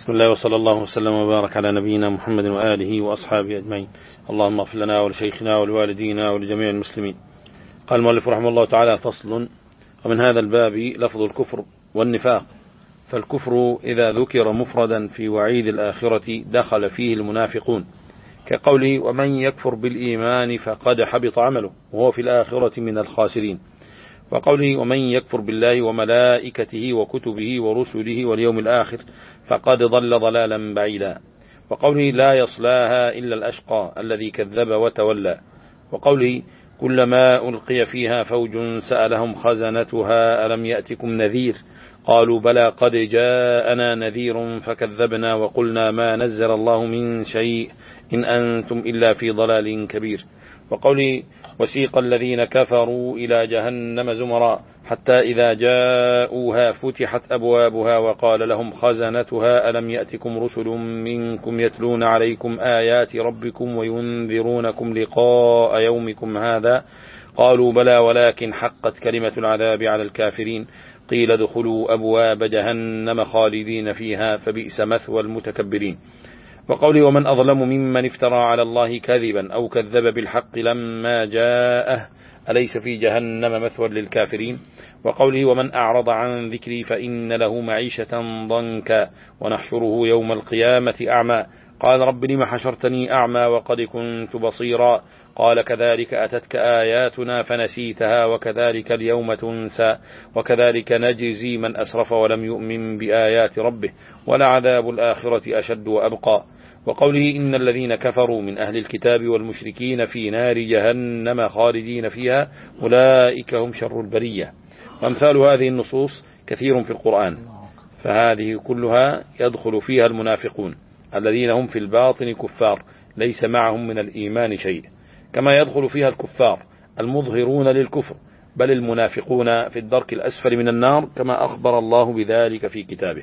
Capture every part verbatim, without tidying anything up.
بسم الله وصلى الله وسلم وبارك على نبينا محمد وآله وأصحابه أجمعين. اللهم اغفر لنا ولشيخنا ولوالدينا ولجميع المسلمين. قال المؤلف رحمه الله تعالى: فصل. ومن هذا الباب لفظ الكفر والنفاق. فالكفر إذا ذكر مفردا في وعيد الآخرة دخل فيه المنافقون، كقوله: ومن يكفر بالإيمان فقد حبط عمله وهو في الآخرة من الخاسرين. وقوله: ومن يكفر بالله وملائكته وكتبه ورسله واليوم الآخر فقد ضل ضلالا بعيدا. وقوله: لا يصلاها إلا الأشقى الذي كذب وتولى. وقوله: كلما ألقي فيها فوج سألهم خزنتها ألم يأتكم نذير قالوا بلى قد جاءنا نذير فكذبنا وقلنا ما نزل الله من شيء إن أنتم إلا في ضلال كبير. وقوله: وسيق الذين كفروا إلى جهنم زمرا حتى إذا جاءوها فتحت أبوابها وقال لهم خزنتها ألم يأتكم رسل منكم يتلون عليكم آيات ربكم وينذرونكم لقاء يومكم هذا قالوا بلى ولكن حقت كلمة العذاب على الكافرين قيل ادخلوا أبواب جهنم خالدين فيها فبئس مثوى المتكبرين. وقوله: ومن أظلم ممن افترى على الله كذبا أو كذب بالحق لما جاءه أليس في جهنم مثوى للكافرين. وقوله: ومن أعرض عن ذكري فإن له معيشة ضنكا ونحشره يوم القيامة أعمى قال رب لم حشرتني أعمى وقد كنت بصيرا قال كذلك أتتك آياتنا فنسيتها وكذلك اليوم تنسى وكذلك نجزي من أسرف ولم يؤمن بآيات ربه ولعذاب الآخرة أشد وأبقى. وقوله: إن الذين كفروا من أهل الكتاب والمشركين في نار جهنم خالدين فيها أولئك هم شر البرية. وأمثال هذه النصوص كثير في القرآن، فهذه كلها يدخل فيها المنافقون الذين هم في الباطن كفار ليس معهم من الإيمان شيء، كما يدخل فيها الكفار المظهرون للكفر، بل المنافقون في الدرك الأسفل من النار كما أخبر الله بذلك في كتابه.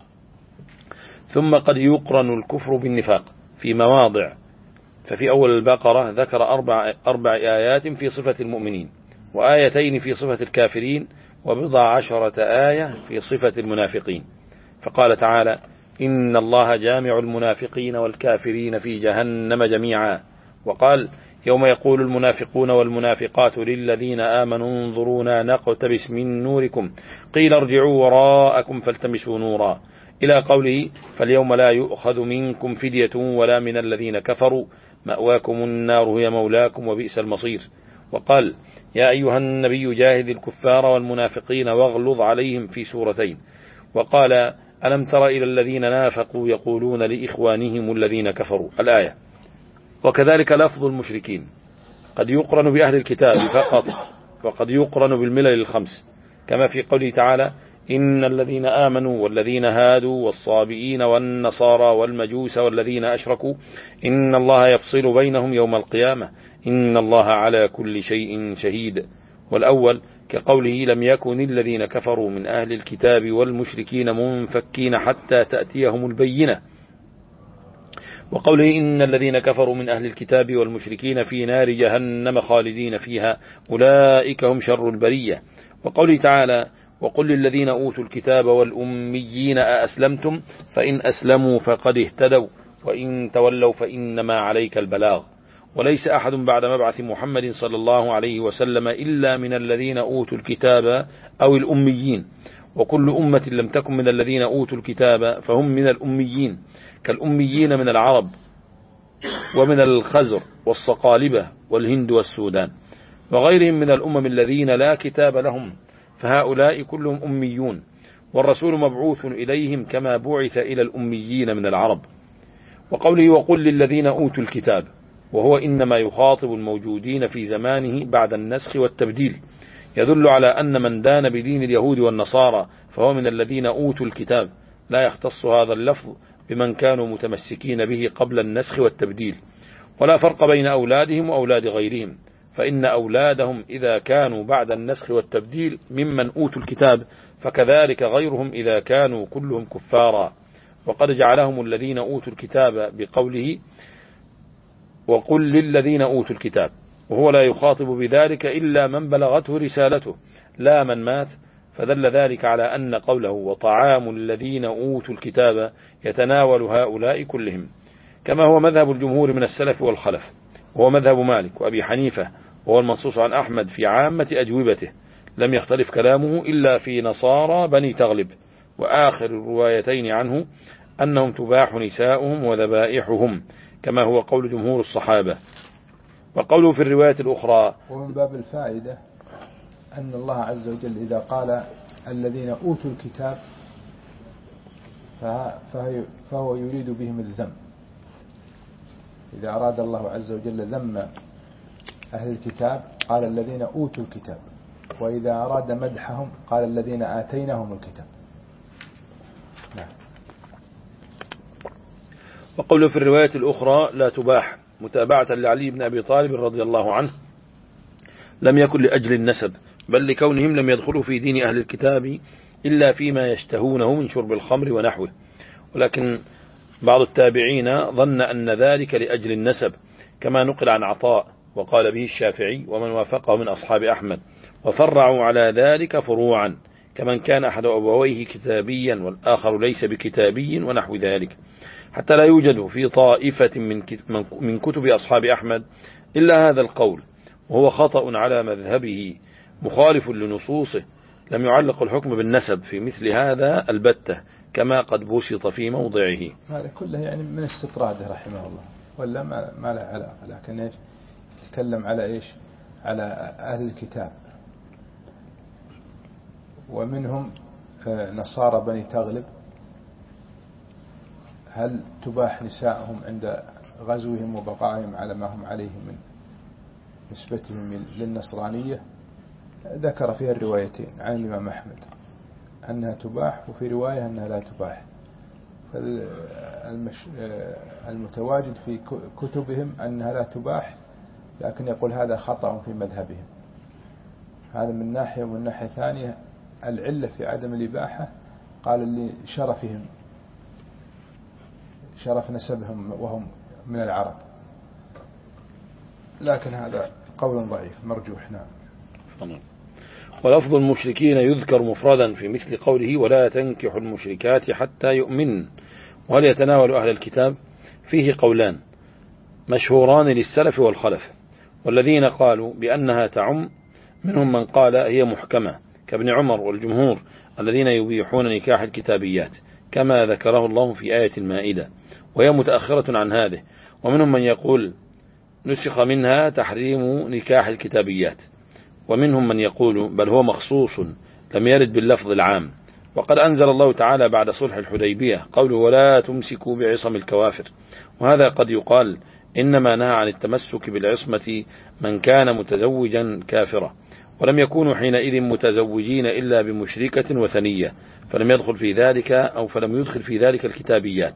ثم قد يقرن الكفر بالنفاق في مواضع، ففي أول البقرة ذكر أربع, أربع آيات في صفة المؤمنين وآيتين في صفة الكافرين وبضع عشرة آية في صفة المنافقين. فقال تعالى: إن الله جامع المنافقين والكافرين في جهنم جميعا. وقال: يوم يقول المنافقون والمنافقات للذين آمنوا انظرونا نقتبس من نوركم قيل ارجعوا وراءكم فالتمسوا نورا، إلى قوله: فاليوم لا يؤخذ منكم فدية ولا من الذين كفروا مأواكم النار هي مولاكم وبئس المصير. وقال: يا أيها النبي جاهد الكفار والمنافقين واغلظ عليهم في سورتين. وقال: ألم تر إلى الذين نافقوا يقولون لإخوانهم الذين كفروا الآية. وكذلك لفظ المشركين قد يقرن بأهل الكتاب فقط وقد يقرن بالملل الخمس، كما في قوله تعالى: إن الذين آمنوا والذين هادوا والصابئين والنصارى والمجوس والذين أشركوا إن الله يفصل بينهم يوم القيامة إن الله على كل شيء شهيد. والأول كقوله: لم يكن الذين كفروا من أهل الكتاب والمشركين منفكين حتى تأتيهم البينة. وقوله: إن الذين كفروا من أهل الكتاب والمشركين في نار جهنم خالدين فيها أولئك هم شر البرية. وقوله تعالى: وقل للذين أوتوا الكتاب والأميين أأسلمتم فإن أسلموا فقد اهتدوا وإن تولوا فإنما عليك البلاغ وليس أحد بعد مبعث محمد صلى الله عليه وسلم إلا من الذين أوتوا الكتاب أو الأميين، وكل أمة لم تكن من الذين أوتوا الكتاب فهم من الأميين، كالأميين من العرب ومن الخزر والصقالبة والهند والسودان وغيرهم من الأمم الذين لا كتاب لهم، فهؤلاء كلهم أميون، والرسول مبعوث إليهم كما بعث إلى الأميين من العرب. وقوله: وقل للذين أوتوا الكتاب، وهو إنما يخاطب الموجودين في زمانه بعد النسخ والتبديل، يدل على أن من دان بدين اليهود والنصارى فهو من الذين أوتوا الكتاب، لا يختص هذا اللفظ بمن كانوا متمسكين به قبل النسخ والتبديل. ولا فرق بين أولادهم وأولاد غيرهم، فإن أولادهم إذا كانوا بعد النسخ والتبديل ممن أوتوا الكتاب فكذلك غيرهم إذا كانوا كلهم كفارا. وقد جعلهم الذين أوتوا الكتاب بقوله: وقل للذين أوتوا الكتاب، وهو لا يخاطب بذلك إلا من بلغته رسالته لا من مات فدل ذلك على أن قوله وطعام الذين أوتوا الكتاب يتناول هؤلاء كلهم، كما هو مذهب الجمهور من السلف والخلف، وهو مذهب مالك وأبي حنيفة، وهو المنصوص عن أحمد في عامة أجوبته، لم يختلف كلامه إلا في نصارى بني تغلب، وآخر الروايتين عنه أنهم تباح نساؤهم وذبائحهم، كما هو قول جمهور الصحابة. وقوله في الرواية الأخرى، ومن باب الفائدة أن الله عز وجل إذا قال الذين أوتوا الكتاب فهو يريد بهم الذم. إذا أراد الله عز وجل ذم أهل الكتاب قال الذين أوتوا الكتاب، وإذا أراد مدحهم قال الذين آتيناهم الكتاب. نعم. وقوله في الرواية الأخرى لا تباح متابعة لعلي بن أبي طالب رضي الله عنه لم يكن لأجل النسب، بل لكونهم لم يدخلوا في دين أهل الكتاب إلا فيما يشتهونه من شرب الخمر ونحوه، ولكن بعض التابعين ظن أن ذلك لأجل النسب، كما نقل عن عطاء وقال به الشافعي ومن وافقه من أصحاب أحمد، وفرعوا على ذلك فروعا، كمن كان أحد أبويه كتابيا والآخر ليس بكتابي ونحو ذلك، حتى لا يوجد في طائفة من كتب أصحاب أحمد إلا هذا القول، وهو خطأ على مذهبه مخالف لنصوصه. لم يعلق الحكم بالنسب في مثل هذا البتة، كما قد بسط في موضعه. هذا كله يعني من استطراده رحمه الله، ولا ما ما له علاقة، لكن ايش يتكلم على ايش على أهل الكتاب، ومنهم نصارى بني تغلب، هل تباح نسائهم عند غزوهم وبقائهم على ما هم عليه من نسبتهم للنصرانية؟ ذكر فيها الروايتين عن الإمام أحمد أنها تباح، وفي رواية أنها لا تباح. المتواجد في كتبهم أنها لا تباح، لكن يقول هذا خطأ في مذهبهم. هذا من ناحية، ومن ناحية ثانية العلة في عدم الإباحة قال لشرفهم، شرف نسبهم وهم من العرب، لكن هذا قول ضعيف مرجوح. نعم. ولفظ المشركين يذكر مفردا في مثل قوله ولا تنكحوا المشركات حتى يؤمن. وهل يتناول أهل الكتاب؟ فيه قولان مشهوران للسلف والخلف، والذين قالوا بأنها تعم منهم من قال هي محكمة كابن عمر والجمهور الذين يبيحون نكاح الكتابيات كما ذكره الله في آية المائدة، وهي متأخرة عن هذه. ومنهم من يقول نسخ منها تحريم نكاح الكتابيات، ومنهم من يقول بل هو مخصوص لم يرد باللفظ العام. وقد أنزل الله تعالى بعد صلح الحديبية قوله ولا تمسكوا بعصم الكوافر، وهذا قد يقال إنما نهى عن التمسك بالعصمة من كان متزوجا كافرة، ولم يكونوا حينئذ متزوجين إلا بمشركة وثنية، فلم يدخل في ذلك أو فلم يدخل في ذلك الكتابيات.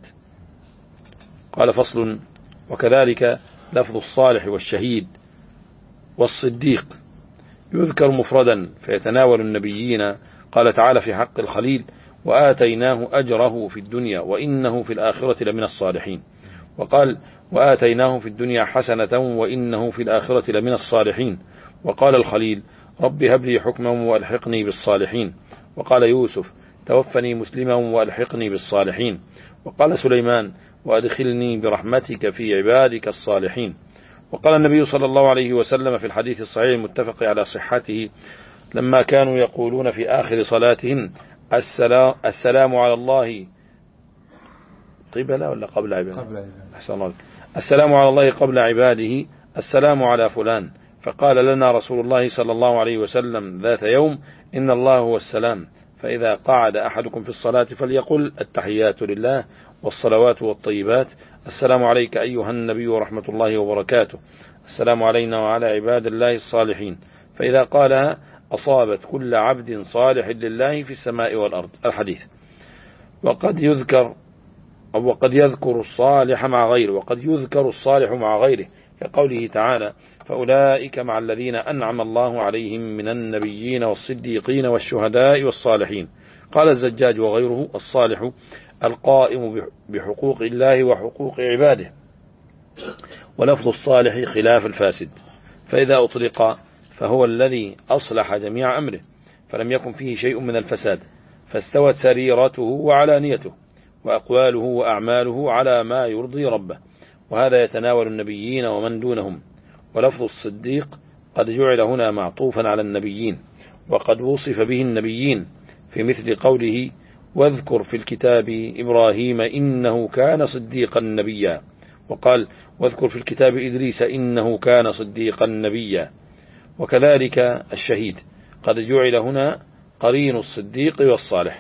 قال فصل وكذلك لفظ الصالح والشهيد والصديق يذكر مفردا فيتناول النبيين. قال تعالى في حق الخليل وآتيناه أجره في الدنيا وإنه في الآخرة لمن الصالحين، وقال وآتيناه في الدنيا حسنة وإنه في الآخرة لمن الصالحين. وقال الخليل رب هب لي حكما وألحقني بالصالحين. وقال يوسف توفني مسلما وألحقني بالصالحين. وقال سليمان وأدخلني برحمتك في عبادك الصالحين. وقال النبي صلى الله عليه وسلم في الحديث الصحيح المتفق على صحته لما كانوا يقولون في آخر صلاتهم السلام, السلام على الله قبل ولا قبل عباده؟ أحسن الله. السلام على الله قبل عباده، السلام على فلان. فقال لنا رسول الله صلى الله عليه وسلم ذات يوم إن الله هو السلام، فإذا قعد أحدكم في الصلاة فليقل التحيات لله والصلوات والطيبات، السلام عليك أيها النبي ورحمة الله وبركاته، السلام علينا وعلى عباد الله الصالحين. فإذا قالها أصابت كل عبد صالح لله في السماء والأرض. الحديث. وقد يذكر أو وقد يذكر الصالح مع غيره، وقد يذكر الصالح مع غيره كقوله تعالى فأولئك مع الذين أنعم الله عليهم من النبيين والصديقين والشهداء والصالحين. قال الزجاج وغيره الصالح القائم بحقوق الله وحقوق عباده، ولفظ الصالح خلاف الفاسد، فإذا أطلق فهو الذي أصلح جميع أمره، فلم يكن فيه شيء من الفساد، فاستوت سريرته وعلانيته وأقواله وأعماله على ما يرضي ربه، وهذا يتناول النبيين ومن دونهم. ولفظ الصديق قد جعل هنا معطوفا على النبيين، وقد وصف به النبيين في مثل قوله واذكر في الكتاب إبراهيم إنه كان صديقا نبيا، وقال واذكر في الكتاب إدريس إنه كان صديقا نبيا. وكذلك الشهيد قد جعل هنا قرين الصديق والصالح.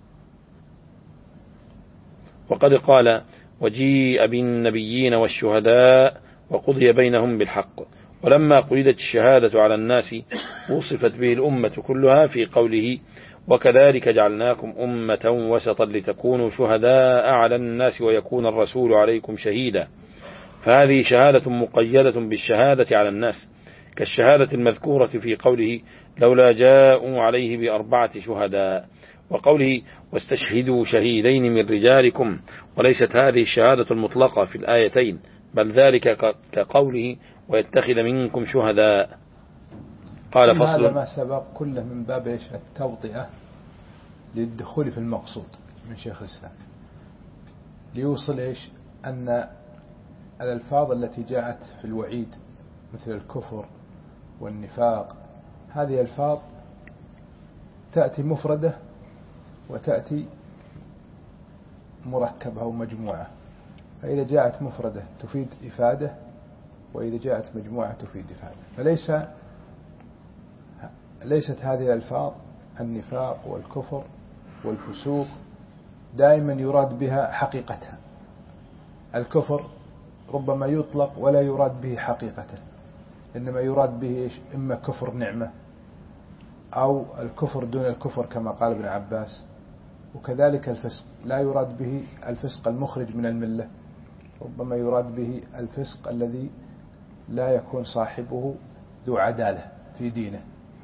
وقد قال وجيء بالنبيين والشهداء وقضي بينهم بالحق. ولما قيدت الشهادة على الناس وصفت به الأمة كلها في قوله وكذلك جعلناكم أمة وسطا لتكونوا شهداء على الناس ويكون الرسول عليكم شهيدا. فهذه شهادة مقيدة بالشهادة على الناس، كالشهادة المذكورة في قوله لولا جاءوا عليه بأربعة شهداء، وقوله واستشهدوا شهيدين من رجالكم. وليست هذه الشهادة المطلقة في الآيتين، بل ذلك كقوله ويتخذ منكم شهداء. قال فصل. هذا ما سبق كله من باب التوطئة للدخول في المقصود من شيخ الإسلام، ليوصل إيش أن الألفاظ التي جاءت في الوعيد مثل الكفر والنفاق هذه ألفاظ تأتي مفردة وتأتي مركبة أو مجموعة، فإذا جاءت مفردة تفيد إفادة، وإذا جاءت مجموعة تفيد إفادة. فليس ليست هذه الألفاظ النفاق والكفر والفسوق دائما يراد بها حقيقتها. الكفر ربما يطلق ولا يراد به حقيقة، إنما يراد به إما كفر نعمة أو الكفر دون الكفر كما قال ابن عباس. وكذلك الفسق لا يراد به الفسق المخرج من الملة، ربما يراد به الفسق الذي لا يكون صاحبه ذو عدالة في دينه.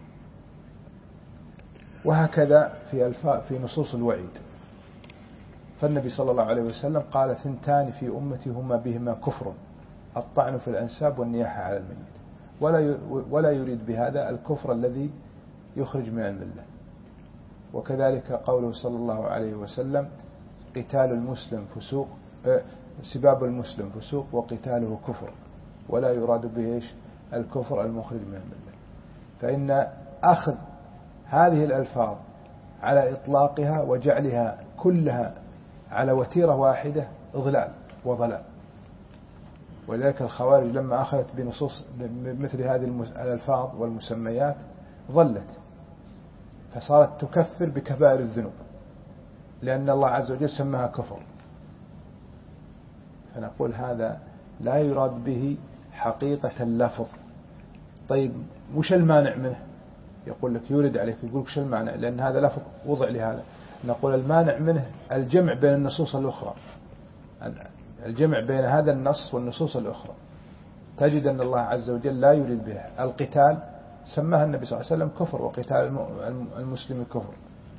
وهكذا في في نصوص الوعيد، فالنبي صلى الله عليه وسلم قال ثنتان في أمتي هما بهما كفر الطعن في الأنساب والنياحة على الميت، ولا ولا يريد بهذا الكفر الذي يخرج من الملة. وكذلك قوله صلى الله عليه وسلم قتال المسلم فسوق سباب المسلم فسوق وقتاله كفر، ولا يراد به إيش الكفر المخرج من الملة. فإن أخذ هذه الألفاظ على إطلاقها وجعلها كلها على وتيرة واحدة إضلال وضلال. ولذلك الخوارج لما أخذت بنصوص مثل هذه الألفاظ والمسميات ضلت، فصارت تكفر بكبائر الذنوب لأن الله عز وجل سماها كفر. فنقول هذا لا يراد به حقيقة اللفظ. طيب وش المانع منه؟ يقول لك يورد عليك، يقول لك شو المانع؟ لأن هذا لفظ وضع لهذا. نقول المانع منه الجمع بين النصوص الأخرى، الجمع بين هذا النص والنصوص الأخرى. تجد أن الله عز وجل لا يريد بها القتال، سماها النبي صلى الله عليه وسلم كفر، وقتال المسلم كفر.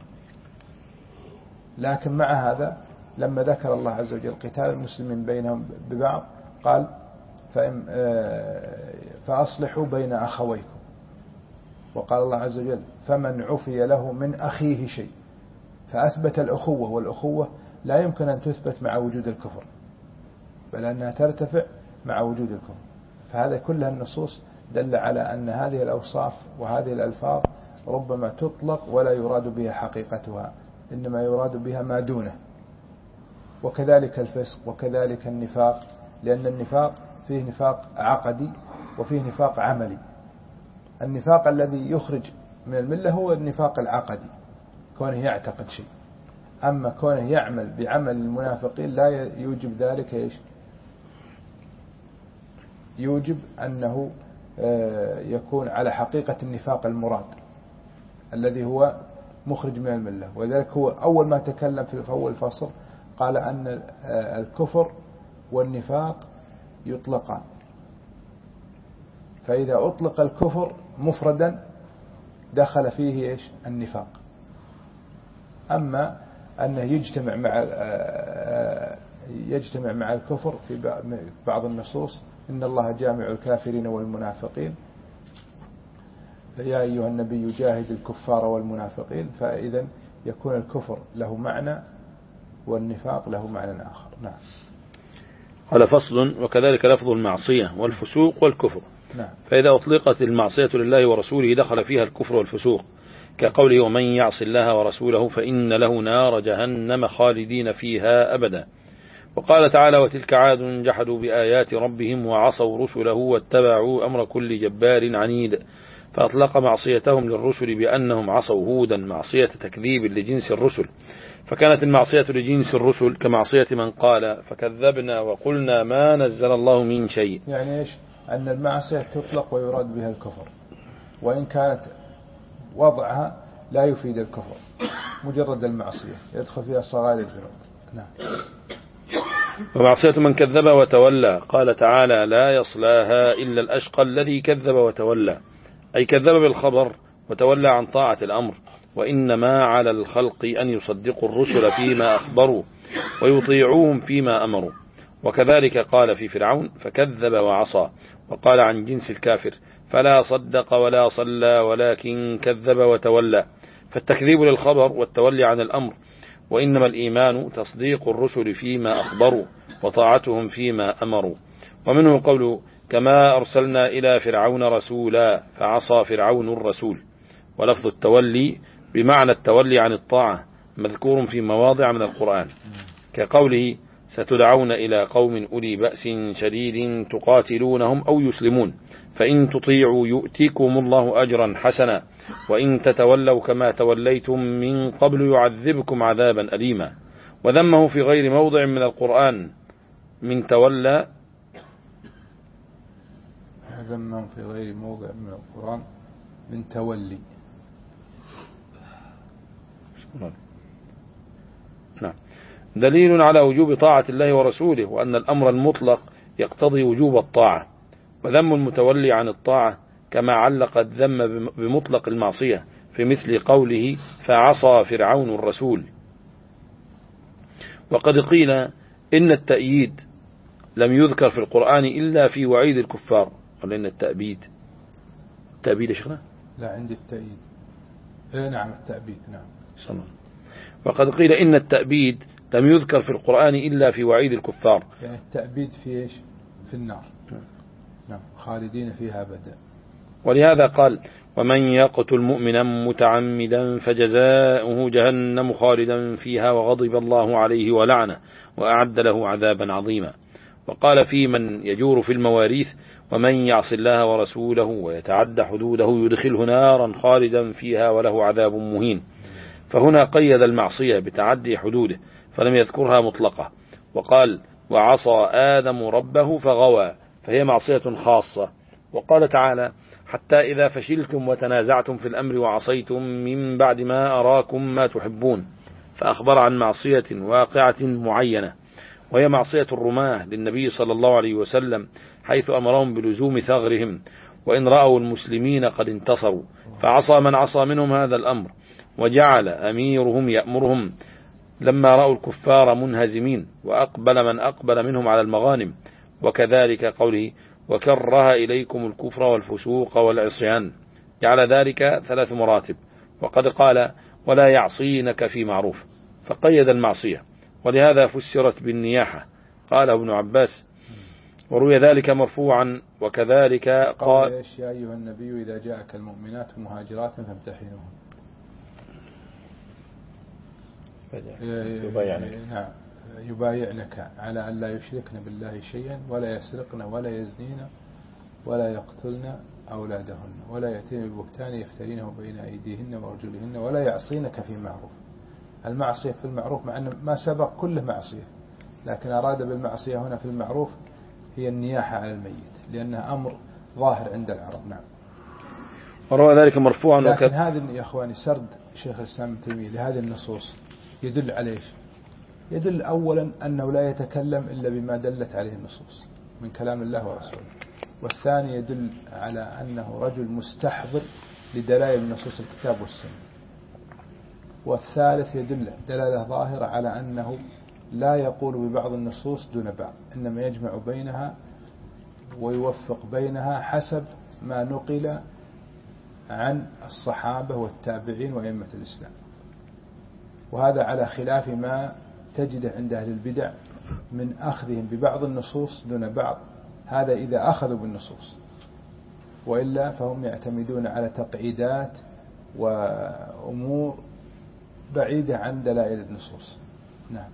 لكن مع هذا لما ذكر الله عز وجل قتال المسلمين بينهم ببعض قال فأصلحوا بين أخويكم، وقال الله عز وجل فمن عفي له من أخيه شيء، فأثبت الأخوة، والأخوة لا يمكن أن تثبت مع وجود الكفر، بل أنها ترتفع مع وجود الكفر. فهذا كلها النصوص دل على أن هذه الأوصاف وهذه الألفاظ ربما تطلق ولا يراد بها حقيقتها، إنما يراد بها ما دونه. وكذلك الفسق وكذلك النفاق، لأن النفاق فيه نفاق عقدي وفيه نفاق عملي. النفاق الذي يخرج من الملة هو النفاق العقدي، كونه يعتقد شيء. أما كونه يعمل بعمل المنافقين لا يوجب ذلك إيش؟ يوجب أنه يكون على حقيقة النفاق المراد الذي هو مخرج من الملة. ولذلك هو أول ما تكلم في أول فصل قال أن الكفر والنفاق يطلقان، فإذا أطلق الكفر مفردا دخل فيه إيش؟ النفاق. أما أنه يجتمع مع يجتمع مع الكفر في بعض النصوص إن الله جامع الكافرين والمنافقين يا أيها النبي جاهد الكفار والمنافقين، فإذا يكون الكفر له معنى والنفاق له معنى آخر. نعم. قال فصل: وكذلك لفظ المعصية والفسوق والكفر. نعم. فإذا أطلقت المعصية لله ورسوله دخل فيها الكفر والفسوق، كقوله: ومن يعص الله ورسوله فإن له نار جهنم خالدين فيها أبدا. وقال تعالى: وتلك عاد جحدوا بآيات ربهم وعصوا رسله واتبعوا أمر كل جبار عنيد. فأطلق معصيتهم للرسل بأنهم عصوا هودا معصية تكذيب لجنس الرسل، فكانت المعصية لجنس الرسل كمعصية من قال فكذبنا وقلنا ما نزل الله من شيء. يعني إيش؟ أن المعصية تطلق ويراد بها الكفر، وإن كانت وضعها لا يفيد الكفر، مجرد المعصية يدخل فيها صغائر الذنوب. نعم. ومعصية من كذب وتولى، قال تعالى: لا يصلاها إلا الأشقى الذي كذب وتولى، أي كذب بالخبر وتولى عن طاعة الأمر. وإنما على الخلق أن يصدقوا الرسل فيما أخبروا ويطيعوهم فيما أمروا. وكذلك قال في فرعون: فكذب وعصى. وقال عن جنس الكافر: فلا صدق ولا صلى ولكن كذب وتولى. فالتكذيب للخبر والتولي عن الأمر. وإنما الإيمان تصديق الرسل فيما أخبروا وطاعتهم فيما أمروا. ومنه قوله: كما أرسلنا إلى فرعون رسولا فعصى فرعون الرسول. ولفظ التولي بمعنى التولي عن الطاعة مذكور في مواضع من القرآن، كقوله: ستدعون إلى قوم أولي بأس شديد تقاتلونهم أو يسلمون، فإن تطيعوا يؤتيكم الله أجرا حسنا، وإن تتولوا كما توليتم من قبل يعذبكم عذابا أليما. وذمه في غير موضع من القرآن من تولى، ذمه في غير موضع من القرآن من تولي. نعم. دليل على وجوب طاعة الله ورسوله، وأن الأمر المطلق يقتضي وجوب الطاعة. وذم المتولي عن الطاعة كما علق الذم بمطلق المعصية في مثل قوله: فعصى فرعون الرسول. وقد قيل إن التأييد لم يذكر في القرآن إلا في وعيد الكفار. قال إن التأبيد التأبيد شيخنا؟ لا، عندي التأييد. إيه نعم، التأبيد. نعم. صلى. وقد قيل إن التأبيد لم يذكر في القرآن إلا في وعيد الكفار. يعني التأبيد في إيش؟ في النار. نعم، خالدين فيها أبدا. ولهذا قال: ومن يقتل مؤمنا متعمدا فجزاؤه جهنم خالدا فيها وغضب الله عليه ولعنه وأعد له عذابا عظيما. وقال في من يجور في المواريث: ومن يعص الله ورسوله ويتعد حدوده يدخله نارا خالدا فيها وله عذاب مهين. فهنا قيد المعصية بتعدي حدوده فلم يذكرها مطلقة، وقال: وعصى آدم ربه فغوى، فهي معصية خاصة. وقال تعالى: حتى إذا فشلتم وتنازعتم في الأمر وعصيتم من بعد ما أراكم ما تحبون، فأخبر عن معصية واقعة معينة، وهي معصية الرماة للنبي صلى الله عليه وسلم، حيث أمرهم بلزوم ثغرهم وإن رأوا المسلمين قد انتصروا، فعصى من عصى منهم هذا الأمر، وجعل أميرهم يأمرهم لما رأوا الكفار منهزمين، وأقبل من أقبل منهم على المغانم. وكذلك قوله: وكره إليكم الكفر والفسوق والعصيان، جعل ذلك ثلاث مراتب. وقد قال: ولا يعصينك في معروف، فقيد المعصية، ولهذا فسرت بالنياحة، قال ابن عباس. وروي ذلك مرفوعا. وكذلك قال: يا أيها النبي إذا جاءك المؤمنات مهاجرات فامتحنوهن. نعم، يبايعنك على أن لا يشركن بالله شيئا ولا يسرقن ولا يزنين ولا يقتلن أولادهن ولا يأتين ببهتان يفترينه بين أيديهن وأرجلهن ولا يعصينك في معروف. المعصية في المعروف مع أن ما سبق كله معصية، لكن أراد بالمعصية هنا في المعروف هي النياحة على الميت، لأنها أمر ظاهر عند العرب. نعم. وروى ذلك مرفوعا. لكن وك... هذا يا أخواني سرد شيخ الإسلام ابن تيمية لهذه النصوص يدل على إيش؟ يدل أولا أنه لا يتكلم إلا بما دلت عليه النصوص من كلام الله ورسوله، والثاني يدل على أنه رجل مستحضر لدلائل نصوص الكتاب والسنة، والثالث يدل دلالة ظاهرة على أنه لا يقول ببعض النصوص دون بعض، إنما يجمع بينها ويوفق بينها حسب ما نقل عن الصحابة والتابعين وأئمة الإسلام. وهذا على خلاف ما تجده عند أهل البدع من أخذهم ببعض النصوص دون بعض، هذا إذا أخذوا بالنصوص، وإلا فهم يعتمدون على تقعيدات وأمور بعيدة عن دلائل النصوص. نعم.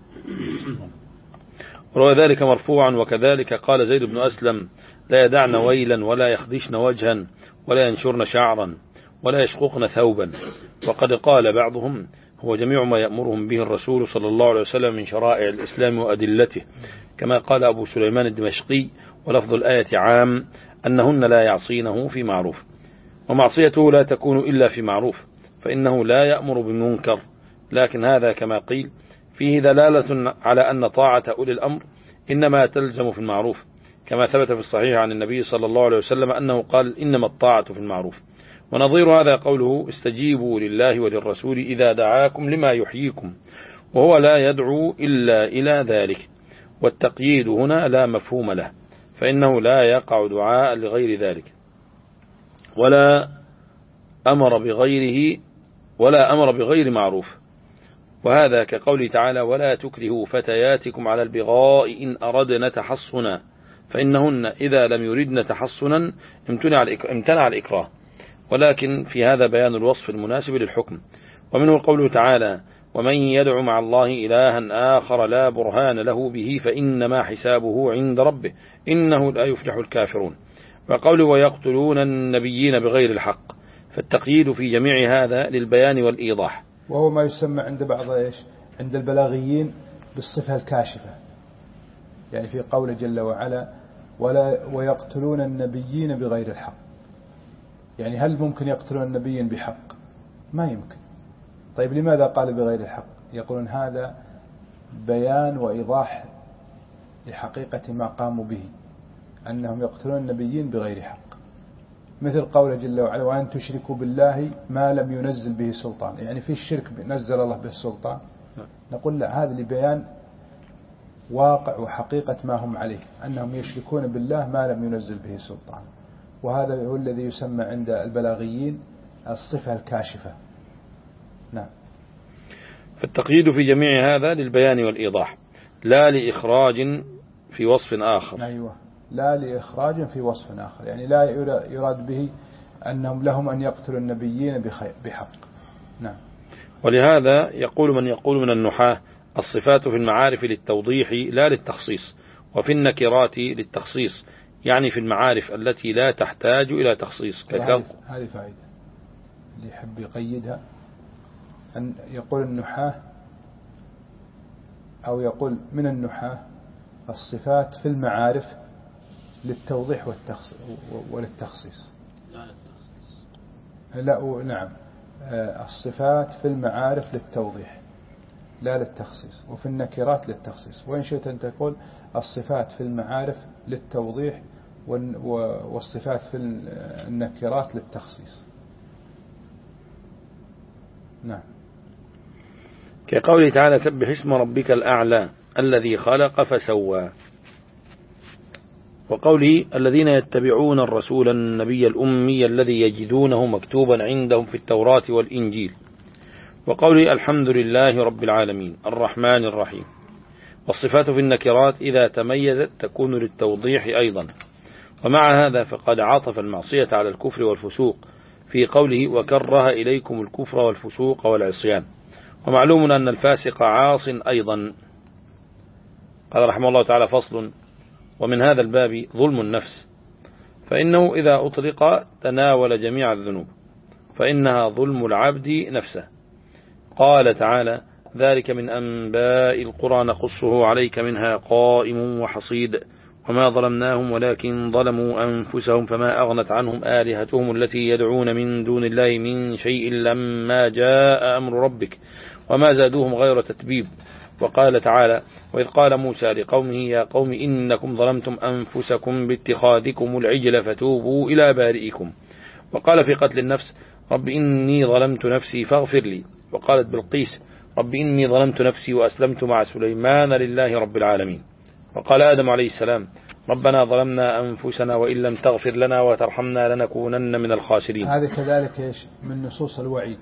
وروى ذلك مرفوعا: وكذلك قال زيد بن أسلم: لا يدعن ويلا ولا يخدشن وجها ولا ينشرن شعرا ولا يشققن ثوبا. وقد قال بعضهم: هو جميع ما يأمرهم به الرسول صلى الله عليه وسلم من شرائع الإسلام وأدلته، كما قال أبو سليمان الدمشقي: ولفظ الآية عام أنهن لا يعصينه في معروف. ومعصيته لا تكون إلا في معروف، فإنه لا يأمر بالمنكر، لكن هذا كما قيل فيه دلالة على أن طاعة أولي الأمر إنما تلزم في المعروف، كما ثبت في الصحيح عن النبي صلى الله عليه وسلم أنه قال: إنما الطاعة في المعروف. ونظير هذا قوله: استجيبوا لله وللرسول إذا دعاكم لما يحييكم، وهو لا يدعو إلا إلى ذلك. والتقييد هنا لا مفهوم له، فإنه لا يقع دعاء لغير ذلك، ولا أمر بغيره ولا أمر بغير معروف. وهذا كقوله تعالى: ولا تكرهوا فتياتكم على البغاء إن أردنا تحصنا، فإنهن إذا لم يردن تحصنا امتنع الإكراه. ولكن في هذا بيان الوصف المناسب للحكم. ومنه قوله تعالى: ومن يدع مع الله إلها آخر لا برهان له به فإنما حسابه عند ربه إنه لا يفلح الكافرون. وقوله: ويقتلون النبيين بغير الحق. فالتقييد في جميع هذا للبيان والإيضاح، وهو ما يسمى عند بعض إيش عند البلاغيين بالصفة الكاشفة، يعني في قوله جل وعلا: ولا ويقتلون النبيين بغير الحق. يعني هل ممكن يقتلون النبيين بحق؟ ما يمكن. طيب لماذا قال بغير الحق؟ يقولون هذا بيان وإيضاح لحقيقة ما قاموا به، أنهم يقتلون النبيين بغير حق، مثل قوله جل وعلا: وأن تشركوا بالله ما لم ينزل به سلطان. يعني في الشرك نزل الله به السلطان؟ نقول لا، هذا لبيان واقع وحقيقة ما هم عليه، أنهم يشركون بالله ما لم ينزل به سلطان. وهذا هو الذي يسمى عند البلاغيين الصفة الكاشفة. نعم. فالتقييد في جميع هذا للبيان والإيضاح، لا لإخراج في وصف آخر. أيوة، لا لإخراج في وصف آخر، يعني لا يراد به أنهم لهم أن يقتلوا النبيين بحق. نعم. ولهذا يقول من يقول من النحاة: الصفات في المعارف للتوضيح لا للتخصيص، وفي النكرات للتخصيص، يعني في المعارف التي لا تحتاج إلى تخصيص. هذه فائدة اللي يحب يقيدها، أن يقول النحاة أو يقول من النحاة: الصفات في المعارف للتوضيح وللتخصيص. لا، نعم، الصفات في المعارف للتوضيح لا للتخصيص، وفي النكرات للتخصيص. وإن شئت أن تقول الصفات في المعارف للتوضيح والصفات في النكرات للتخصيص. نعم. كقوله تعالى: سبح اسم ربك الأعلى الذي خلق فسوى. وقوله: الذين يتبعون الرسول النبي الأمي الذي يجدونه مكتوبا عندهم في التوراة والإنجيل. وقوله: الحمد لله رب العالمين الرحمن الرحيم. والصفات في النكرات إذا تميزت تكون للتوضيح أيضا. ومع هذا فقد عطف المعصية على الكفر والفسوق في قوله: وكره إليكم الكفر والفسوق والعصيان. ومعلوم أن الفاسق عاص أيضا. قال رحمه الله تعالى: فصل: ومن هذا الباب ظلم النفس، فإنه إذا أطلق تناول جميع الذنوب، فإنها ظلم العبد نفسه. قال تعالى: ذلك من أنباء القرى نقصه عليك منها قائم وحصيد وما ظلمناهم ولكن ظلموا أنفسهم فما أغنت عنهم آلهتهم التي يدعون من دون الله من شيء لما جاء أمر ربك وما زادوهم غير تتبيب. وقال تعالى: وإذ قال موسى لقومه يا قوم إنكم ظلمتم أنفسكم باتخاذكم العجل فتوبوا إلى بارئكم. وقال في قتل النفس: رب إني ظلمت نفسي فاغفر لي. وقالت بلقيس: رب إني ظلمت نفسي وأسلمت مع سليمان لله رب العالمين. وقال آدم عليه السلام: ربنا ظلمنا أنفسنا وإن لم تغفر لنا وترحمنا لنكونن من الخاسرين. هذا كذلك إيش من نصوص الوعيد،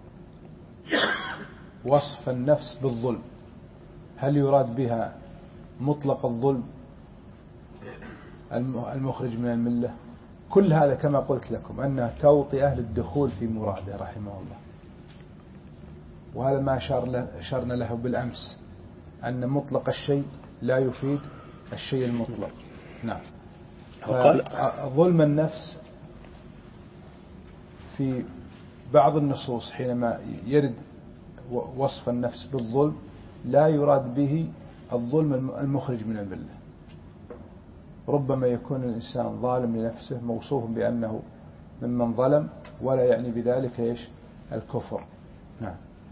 وصف النفس بالظلم. هل يراد بها مطلق الظلم المخرج من الملة؟ كل هذا كما قلت لكم أنها توطي أهل الدخول في مراده رحمه الله، وهذا ما أشرنا له بالأمس، أن مطلق الشيء لا يفيد الشيء المطلق. نعم. ظلم النفس في بعض النصوص حينما يرد وصف النفس بالظلم لا يراد به الظلم المخرج من الملة. ربما يكون الإنسان ظالم لنفسه موصوف بأنه ممن ظلم ولا يعني بذلك إيش الكفر. نعم.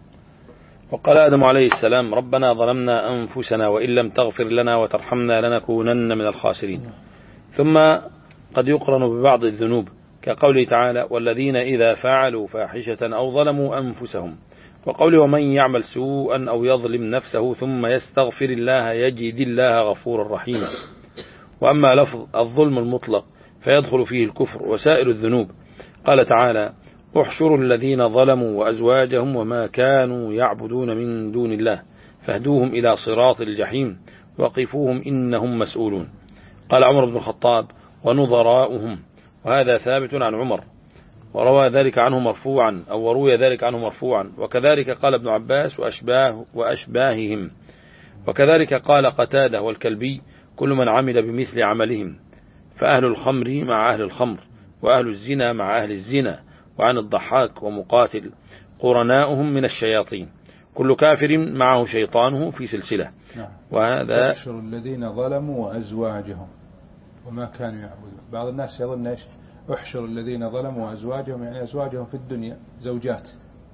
وقال آدم عليه السلام ربنا ظلمنا أنفسنا وإن لم تغفر لنا وترحمنا لنكونن من الخاسرين. ثم قد يقرن ببعض الذنوب كقوله تعالى والذين إذا فعلوا فاحشة أو ظلموا أنفسهم، وقوله ومن يعمل سوءا أو يظلم نفسه ثم يستغفر الله يجد الله غفورا رحيما. وأما لفظ الظلم المطلق فيدخل فيه الكفر وسائر الذنوب. قال تعالى احشروا الذين ظلموا وأزواجهم وما كانوا يعبدون من دون الله فاهدوهم إلى صراط الجحيم وقفوهم إنهم مسؤولون. قال عمر بن الخطاب ونظراؤهم، وهذا ثابت عن عمر، وروى ذلك عنه مرفوعا أو وروي ذلك عنه مرفوعا، وكذلك قال ابن عباس وأشباه وأشباههم، وكذلك قال قتادة والكلبي كل من عمل بمثل عملهم، فأهل الخمر مع أهل الخمر وأهل الزنا مع أهل الزنا. وعن الضحاك ومقاتل قرناؤهم من الشياطين كل كافر معه شيطانه في سلسلة. نعم. وهذا احشروا الذين ظلموا وأزواجهم وما كانوا يعبدون. بعض الناس يظن ايش احشروا الذين ظلموا وأزواجهم يعني أزواجهم في الدنيا زوجات،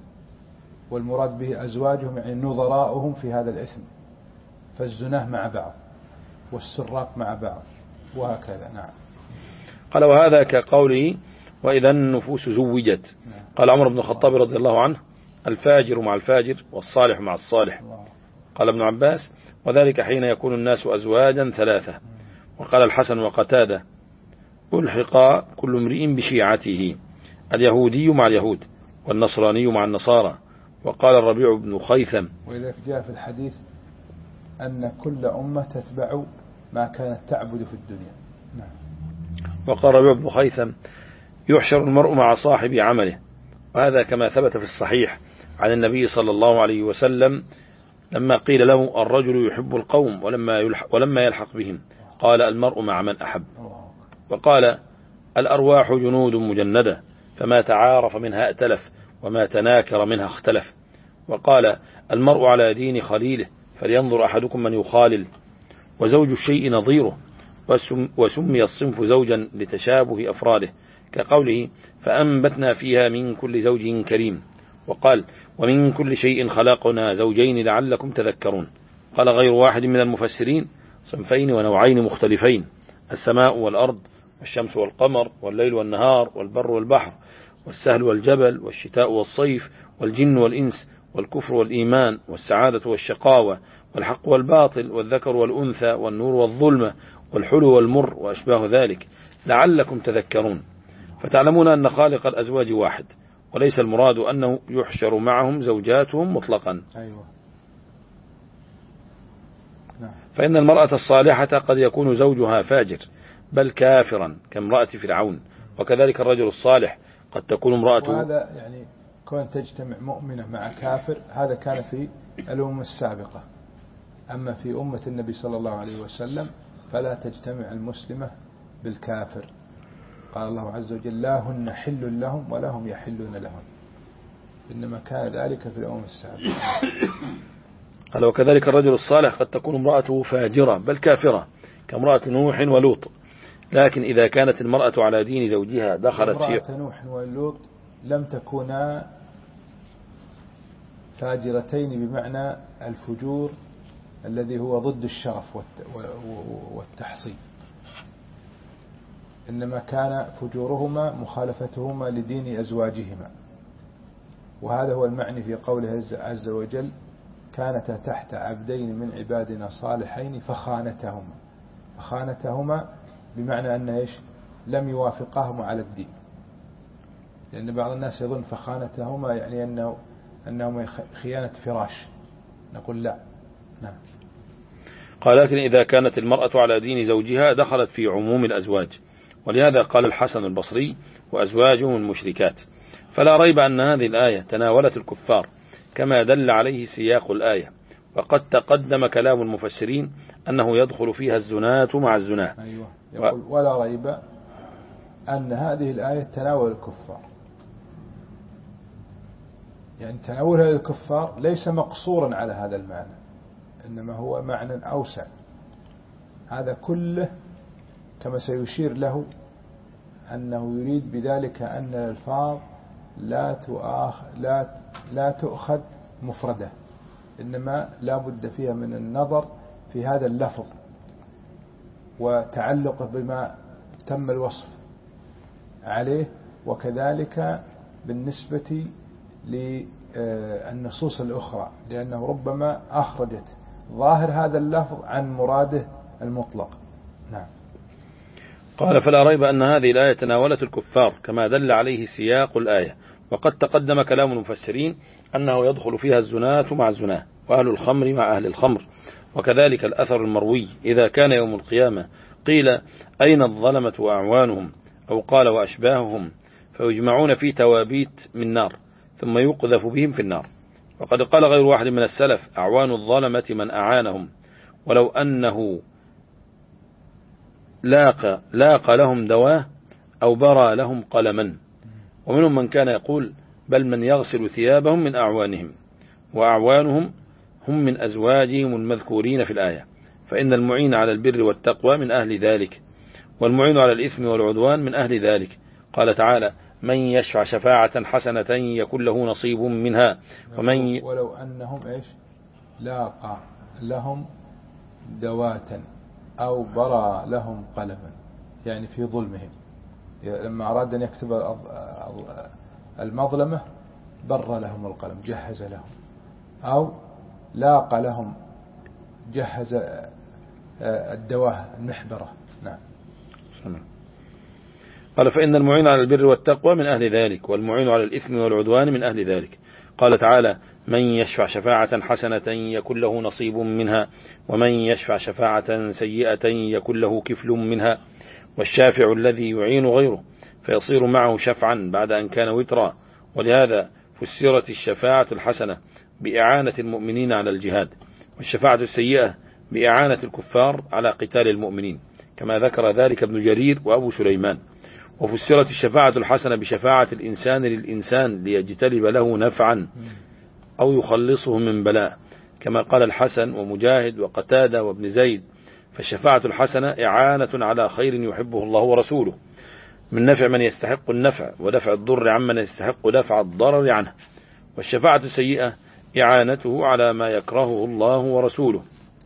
والمراد به أزواجهم يعني نظراؤهم في هذا الإثم، فالزناه مع بعض والسراق مع بعض وهكذا. نعم. قال وهذا كقوله وإذا النفوس زوجت. قال عمر بن الخطاب رضي الله عنه الفاجر مع الفاجر والصالح مع الصالح. قال ابن عباس وذلك حين يكون الناس أزواجا ثلاثة. وقال الحسن وقتادة ألحق كل امرئ بشيعته، اليهودي مع اليهود والنصراني مع النصارى. وقال الربيع بن خيثم وإذا جاء في الحديث أن كل أمة تتبع ما كانت تعبد في الدنيا. نعم. وقال الربيع بن خيثم يحشر المرء مع صاحب عمله، وهذا كما ثبت في الصحيح عن النبي صلى الله عليه وسلم لما قيل له الرجل يحب القوم ولما يلحق, ولما يلحق بهم قال المرء مع من أحب. وقال الأرواح جنود مجندة فما تعارف منها ائتلف وما تناكر منها اختلف. وقال المرء على دين خليله فلينظر أحدكم من يخالل. وزوج الشيء نظيره، وسمي الصنف زوجا لتشابه أفراده كقوله فأنبتنا فيها من كل زوج كريم. وقال ومن كل شيء خلقنا زوجين لعلكم تذكرون. قال غير واحد من المفسرين صنفين ونوعين مختلفين، السماء والأرض والشمس والقمر والليل والنهار والبر والبحر والسهل والجبل والشتاء والصيف والجن والإنس والكفر والإيمان والسعادة والشقاوة والحق والباطل والذكر والأنثى والنور والظلمة والحلو والمر وأشباه ذلك لعلكم تذكرون. فتعلمون أن خالق الأزواج واحد، وليس المراد أنه يحشر معهم زوجاتهم مطلقا. أيوة. نعم. فإن المرأة الصالحة قد يكون زوجها فاجر بل كافرا كامرأة فرعون، وكذلك الرجل الصالح قد تكون امرأته. وهذا يعني كون تجتمع مؤمنة مع كافر هذا كان في الأمم السابقة، أما في أمة النبي صلى الله عليه وسلم فلا تجتمع المسلمة بالكافر. قال الله عز وجل لا هن حل لهم ولا هم يحلون لهم، إنما كان ذلك في الأمم السابقة. قال وكذلك الرجل الصالح قد تكون امرأته فاجرة بل كافرة كامرأة نوح ولوط، لكن إذا كانت المرأة على دين زوجها دخلت في امرأة نوح ولوط لم تكونا فاجرتين بمعنى الفجور الذي هو ضد الشرف والتحصين، إنما كان فجورهما مخالفتهما لدين أزواجهما. وهذا هو المعني في قوله عز وجل كانتا تحت عبدين من عبادنا صالحين فخانتهما. فخانتهما بمعنى أن إيش لم يوافقاهما على الدين، لأن بعض الناس يظن فخانتهما يعني أنه أنهما خيانة فراش، نقول لا. نعم. قال لكن إذا كانت المرأة على دين زوجها دخلت في عموم الأزواج، ولهذا قال الحسن البصري وأزواجهم المشركات. فلا ريب أن هذه الآية تناولت الكفار كما دل عليه سياق الآية، وقد تقدم كلام المفسرين أنه يدخل فيها الزناة مع الزناة. أيوة. يقول و... ولا ريب أن هذه الآية تناول الكفار، يعني تناولها للكفار ليس مقصورا على هذا المعنى، إنما هو معنى أوسع. هذا كله كما سيشير له أنه يريد بذلك أن الألفاظ لا تؤخ لا لا تؤخذ مفردة، إنما لا بد فيها من النظر في هذا اللفظ وتعلقه بما تم الوصف عليه، وكذلك بالنسبة للنصوص الأخرى، لأنه ربما أخرجت ظاهر هذا اللفظ عن مراده المطلق. نعم. قال فلا ريب أن هذه الآية تناولت الكفار كما دل عليه سياق الآية، وقد تقدم كلام المفسرين أنه يدخل فيها الزناة مع الزناة، وأهل الخمر مع أهل الخمر. وكذلك الأثر المروي إذا كان يوم القيامة قيل أين الظلمة وأعوانهم، أو قال وأشباههم، فيجمعون في توابيت من نار ثم يقذف بهم في النار. وقد قال غير واحد من السلف أعوان الظلمة من أعانهم، ولو أنه لاق, لاق لهم دواه أو برى لهم قلما. ومنهم من كان يقول بل من يغسل ثيابهم من أعوانهم، وأعوانهم هم من أزواجهم المذكورين في الآية، فإن المعين على البر والتقوى من أهل ذلك، والمعين على الإثم والعدوان من أهل ذلك. قال تعالى من يشفع شفاعة حسنة يكن له نصيب منها. ومن ي... ولو أنهم إيش لاقى لهم دواتا أو برى لهم قلما، يعني في ظلمهم، لما أراد أن يكتب المظلمة بر لهم القلم جهز لهم، أو لاقى لهم جهز الدواه المحبرة. نعم. قال فإن المعين على البر والتقوى من أهل ذلك، والمعين على الإثم والعدوان من أهل ذلك. قال تعالى من يشفع شفاعة حسنة يكن له نصيب منها، ومن يشفع شفاعة سيئة يكن له كفل منها. والشافع الذي يعين غيره فيصير معه شفعا بعد أن كان وترا. ولهذا فسرت الشفاعة الحسنة بإعانة المؤمنين على الجهاد، والشفاعة السيئة بإعانة الكفار على قتال المؤمنين، كما ذكر ذلك ابن جرير وأبو سليمان. وفسرت الشفاعة الحسنة بشفاعة الإنسان للإنسان ليجتلب له نفعا أو يخلصه من بلاء، كما قال الحسن ومجاهد وقتادة وابن زيد. فالشفاعة الحسنة إعانة على خير يحبه الله ورسوله، من نفع من يستحق النفع ودفع الضر عمن يستحق دفع الضرر عنه. والشفاعة السيئة إعانته على ما يكرهه الله ورسوله،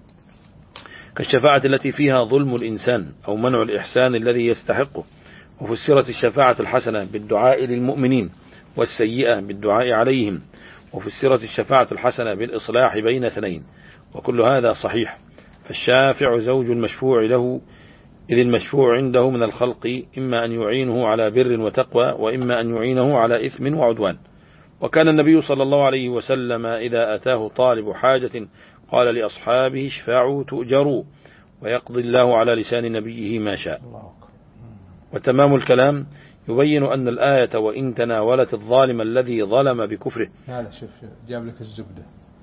كالشفاعة التي فيها ظلم الإنسان أو منع الإحسان الذي يستحقه. وفسرت الشفاعة الحسنة بالدعاء للمؤمنين، والسيئة بالدعاء عليهم. وفسرت الشفاعة الحسنة بالإصلاح بين اثنين، وكل هذا صحيح. فالشافع زوج المشفوع له، إذ المشفوع عنده من الخلق إما أن يعينه على بر وتقوى، وإما أن يعينه على إثم وعدوان. وكان النبي صلى الله عليه وسلم إذا أتاه طالب حاجة قال لأصحابه اشفعوا تؤجروا، ويقضي الله على لسان نبيه ما شاء. وتمام الكلام يبين أن الآية وإن تناولت الظالم الذي ظلم بكفره. هذا شوف جاب لك الزبدة.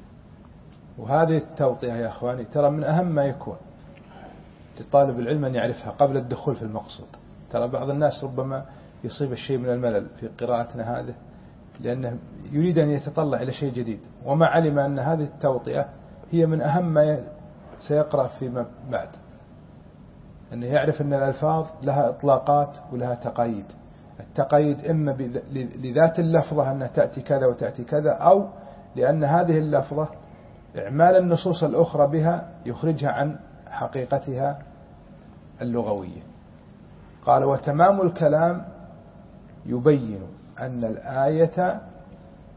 وهذه التوطئة يا أخواني ترى من أهم ما يكون لطالب العلم أن يعرفها قبل الدخول في المقصود. ترى بعض الناس ربما يصيب الشيء من الملل في قراءتنا هذه، لأنه يريد أن يتطلع إلى شيء جديد، وما علم أن هذه التوطئة هي من أهم ما سيقرأ فيما بعد، أنه يعرف أن الألفاظ لها إطلاقات ولها تقايد. التقايد إما لذات اللفظة أنها تأتي كذا وتأتي كذا، أو لأن هذه اللفظة إعمال النصوص الأخرى بها يخرجها عن حقيقتها اللغوية. قال وتمام الكلام يبين أن الآية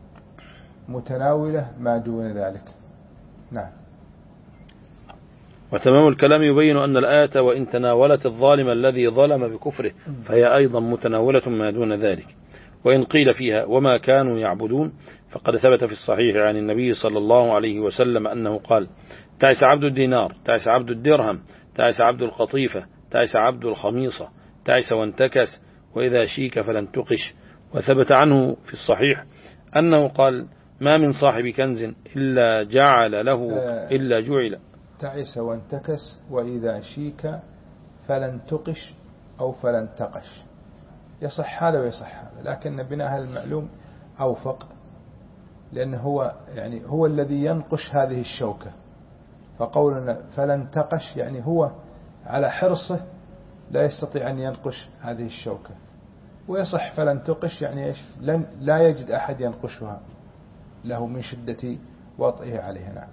متناولة ما دون ذلك. نعم. وتمام الكلام يبين أن الآية وإن تناولت الظالم الذي ظلم بكفره فهي أيضا متناولة ما دون ذلك. وإن قيل فيها وما كانوا يعبدون فقد ثبت في الصحيح عن النبي صلى الله عليه وسلم أنه قال: تعس عبد الدينار، تعس عبد الدرهم، تعس عبد القطيفة، تعس عبد الخميصة، تعس وانتكس، وإذا شيك فلن تقش. وثبت عنه في الصحيح أنه قال: ما من صاحب كنز إلا جعل له إلا جعل تعس وانتكس وإذا شيك فلن تقش أو فلن تقش. يصح هذا ويصح هذا، لكن بناء المعلوم أوفق، لأنه هو يعني هو الذي ينقش هذه الشوكة. فقولنا فلن تقش يعني هو على حرصه لا يستطيع أن ينقش هذه الشوكة. ويصح فلن تقش يعني إيش؟ لن لا يجد أحد ينقشها له من شدة وطئه عليها. نعم.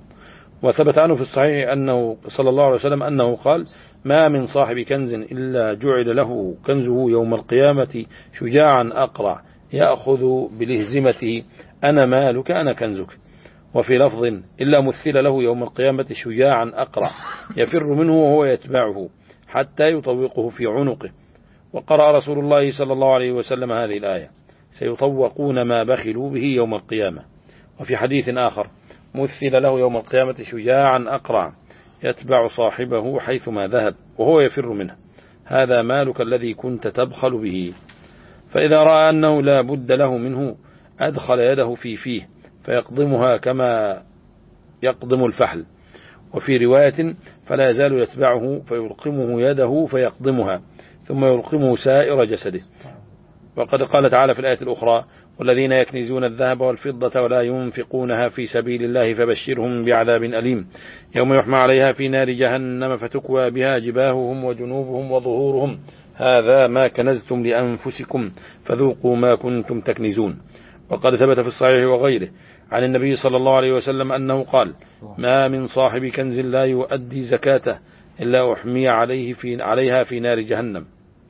وثبت عنه في الصحيح أنه صلى الله عليه وسلم أنه قال: ما من صاحب كنز إلا جعل له كنزه يوم القيامة شجاعا أقرع يأخذ بلهزمته أنا مالك أنا كنزك. وفي لفظ: إلا مثل له يوم القيامة شجاعا أقرع يفر منه وهو يتبعه حتى يطوقه في عنقه. وقرأ رسول الله صلى الله عليه وسلم هذه الآية: سيطوقون ما بخلوا به يوم القيامة. وفي حديث آخر: مثل له يوم القيامة شجاعا أقرع يتبع صاحبه حيثما ذهب وهو يفر منه، هذا مالك الذي كنت تبخل به. فإذا رأى أنه لا بد له منه أدخل يده في فيه فيقضمها كما يقضم الفحل. وفي رواية: فلا يزال يتبعه فيلقمه يده فيقضمها ثم يلقمه سائر جسده. وقد قال تعالى في الآية الأخرى: والذين يكنزون الذهب والفضة ولا ينفقونها في سبيل الله فبشرهم بعذاب أليم يوم يحمى عليها في نار جهنم فتكوى بها جباههم وجنوبهم وظهورهم هذا ما كنزتم لأنفسكم فذوقوا ما كنتم تكنزون. وقد ثبت في الصحيح وغيره عن النبي صلى الله عليه وسلم أنه قال: ما من صاحب كنز لا يؤدي زكاته إلا أحمي عليه في عليها في نار جهنم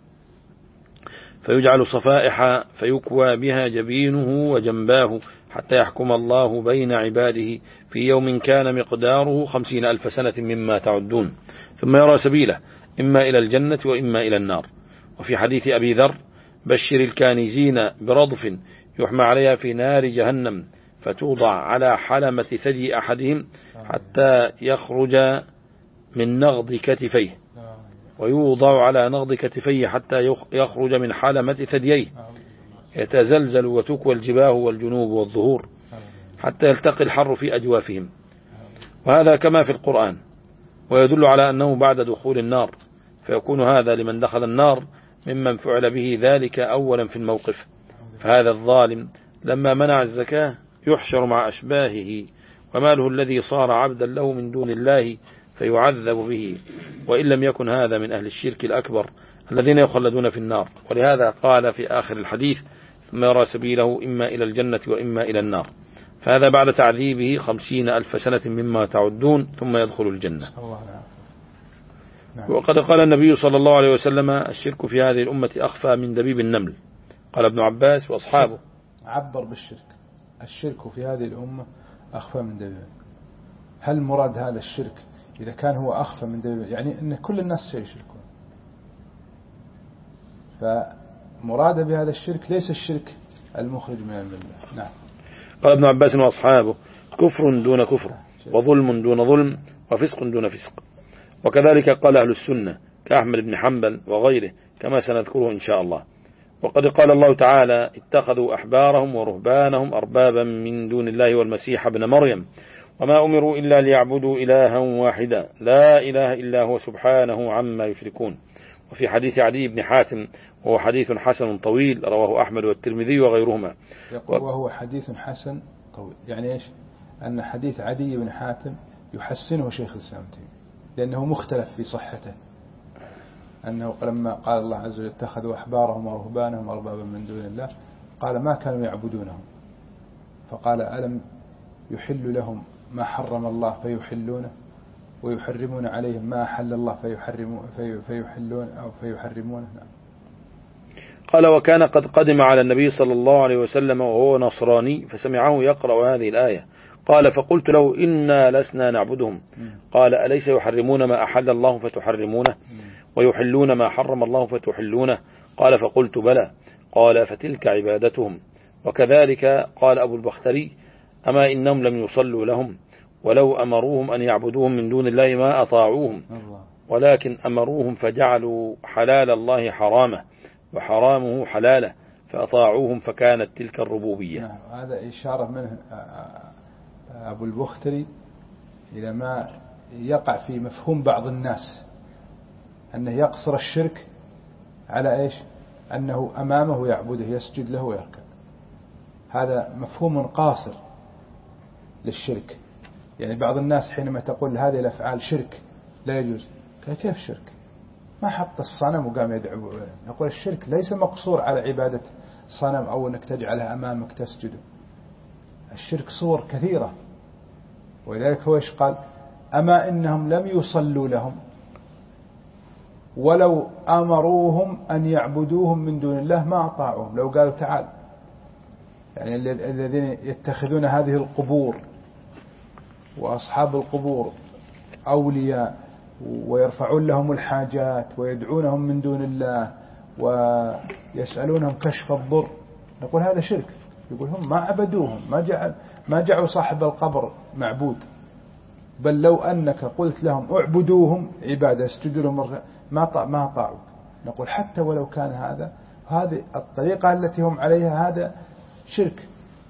فيجعل صفائح فيكوى بها جبينه وجنباه حتى يحكم الله بين عباده في يوم كان مقداره خمسين ألف سنة مما تعدون، ثم يرى سبيله إما إلى الجنة وإما إلى النار. وفي حديث أبي ذر: بشر الكانزين برضف يحمى عليها في نار جهنم فتوضع على حلمة ثدي أحدهم حتى يخرج من نغض كتفيه ويوضع على نغض كتفيه حتى يخرج من حلمة ثدييه يتزلزل وتكوى الجباه والجنوب والظهور حتى يلتقي الحر في أجوافهم. وهذا كما في القرآن، ويدل على أنه بعد دخول النار، فيكون هذا لمن دخل النار ممن فعل به ذلك أولا في الموقف. فهذا الظالم لما منع الزكاة يحشر مع أشباهه وماله الذي صار عبدا له من دون الله فيعذب به، وإن لم يكن هذا من أهل الشرك الأكبر الذين يخلدون في النار. ولهذا قال في آخر الحديث: ثم يرى سبيله إما إلى الجنة وإما إلى النار، فهذا بعد تعذيبه خمسين ألف سنة مما تعدون ثم يدخل الجنة. وقد قال النبي صلى الله عليه وسلم: الشرك في هذه الأمة أخفى من دبيب النمل. قال ابن عباس وأصحابه: عبر بالشرك، الشرك في هذه الأمة أخفى من دبيب. هل مراد هذا الشرك إذا كان هو أخفى من دبيب يعني أن كل الناس سيشركون؟ فمراد بهذا الشرك ليس الشرك المخرج من الملة. نعم. قال ابن عباس وأصحابه: كفر دون كفر وظلم دون ظلم وفسق دون فسق. وكذلك قال أهل السنة كأحمد بن حنبل وغيره كما سنذكره إن شاء الله. وقد قال الله تعالى: اتخذوا أحبارهم ورهبانهم أربابا من دون الله والمسيح ابن مريم وما أمروا إلا ليعبدوا إلها واحدا لا إله إلا هو سبحانه عما يشركون. وفي حديث عدي بن حاتم وهو حديث حسن طويل رواه أحمد والترمذي وغيرهما. يقول وهو حديث حسن طويل، يعني إيش؟ أن حديث عدي بن حاتم يحسنه شيخ الإسلام لأنه مختلف في صحته، أنه لما قال الله عز وجل: اتخذوا أحبارهم ورهبانهم أربابا من دون الله، قال: ما كانوا يعبدونهم، فقال: ألم يحل لهم ما حرم الله فيحلونه ويحرمون عليهم ما أحل الله فيحرمون فيحلون أو فيحرمونه. قال: وكان قد قدم على النبي صلى الله عليه وسلم وهو نصراني فسمعه يقرأ هذه الآية: قال فقلت له إنا لسنا نعبدهم. قال أليس يحرمون ما أحل الله فتحرمونه ويحلون ما حرم الله فتحلونه؟ قال فقلت بلى. قال فتلك عبادتهم. وكذلك قال أبو البختري أما إنهم لم يصلوا لهم ولو أمروهم أن يعبدوهم من دون الله ما أطاعوهم ولكن أمروهم فجعلوا حلال الله حرامه وحرامه حلاله فأطاعوهم فكانت تلك الربوبية. نعم. هذا إشارة منه أبو البختري إلى ما يقع في مفهوم بعض الناس أنه يقصر الشرك على إيش؟ أنه أمامه يعبده يسجد له ويركع. هذا مفهوم قاصر للشرك. يعني بعض الناس حينما تقول هذه الأفعال شرك لا يجوز، كيف شرك؟ ما حط الصنم وقام يدعو. نقول الشرك ليس مقصور على عبادة صنم أو أنك تجعلها أمامك تسجده. الشرك صور كثيرة. ولذلك هو إيش قال؟ أما إنهم لم يصلوا لهم ولو أمروهم أن يعبدوهم من دون الله ما أطاعوهم. لو قالوا تعال، يعني الذين يتخذون هذه القبور وأصحاب القبور أولياء ويرفعون لهم الحاجات ويدعونهم من دون الله ويسألونهم كشف الضر، نقول هذا شرك. يقول هم ما عبدوهم، ما جعل ما جعلوا صاحب القبر معبود، بل لو أنك قلت لهم اعبدوهم عبادة اسجدوا لهم ما ما طاعوا. نقول حتى ولو كان هذا هذه الطريقة التي هم عليها هذا شرك.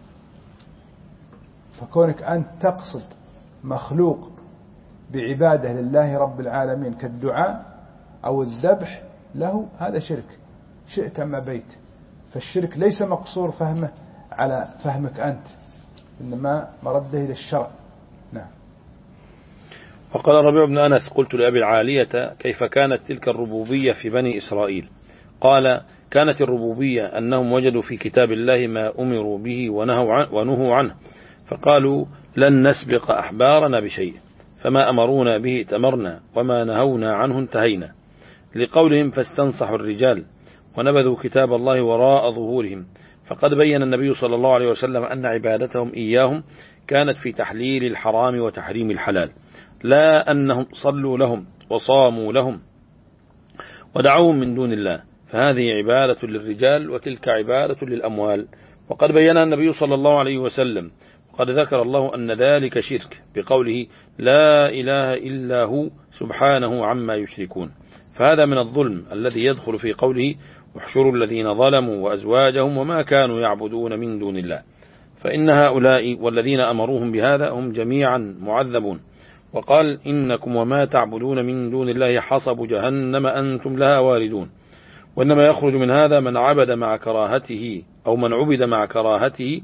فكونك أنت تقصد مخلوق بعبادة لله رب العالمين كالدعاء أو الذبح له هذا شرك، شئت أم أبيت. فالشرك ليس مقصور فهمه على فهمك أنت، إنما مرده إلى الشرع. نعم. وقال الربيع بن أنس قلت لأبي العالية كيف كانت تلك الربوبية في بني إسرائيل؟ قال كانت الربوبية أنهم وجدوا في كتاب الله ما أمروا به ونهوا عنه فقالوا لن نسبق أحبارنا بشيء، فما أمرونا به اتمرنا وما نهونا عنه انتهينا، لقولهم فاستنصحوا الرجال ونبذوا كتاب الله وراء ظهورهم. فقد بين النبي صلى الله عليه وسلم أن عبادتهم إياهم كانت في تحليل الحرام وتحريم الحلال، لا أنهم صلوا لهم وصاموا لهم ودعوهم من دون الله، فهذه عبادة للرجال وتلك عبادة للأموال. وقد بينها النبي صلى الله عليه وسلم، وقد ذكر الله أن ذلك شرك بقوله لا إله إلا هو سبحانه عما يشركون. فهذا من الظلم الذي يدخل في قوله احشروا الذين ظلموا وأزواجهم وما كانوا يعبدون من دون الله، فإن هؤلاء والذين أمروهم بهذا هم جميعا معذبون. وقال إنكم وما تعبدون من دون الله حصب جهنم أنتم لها واردون. وإنما يخرج من هذا من عبد مع كراهته أو من عبد مع كراهته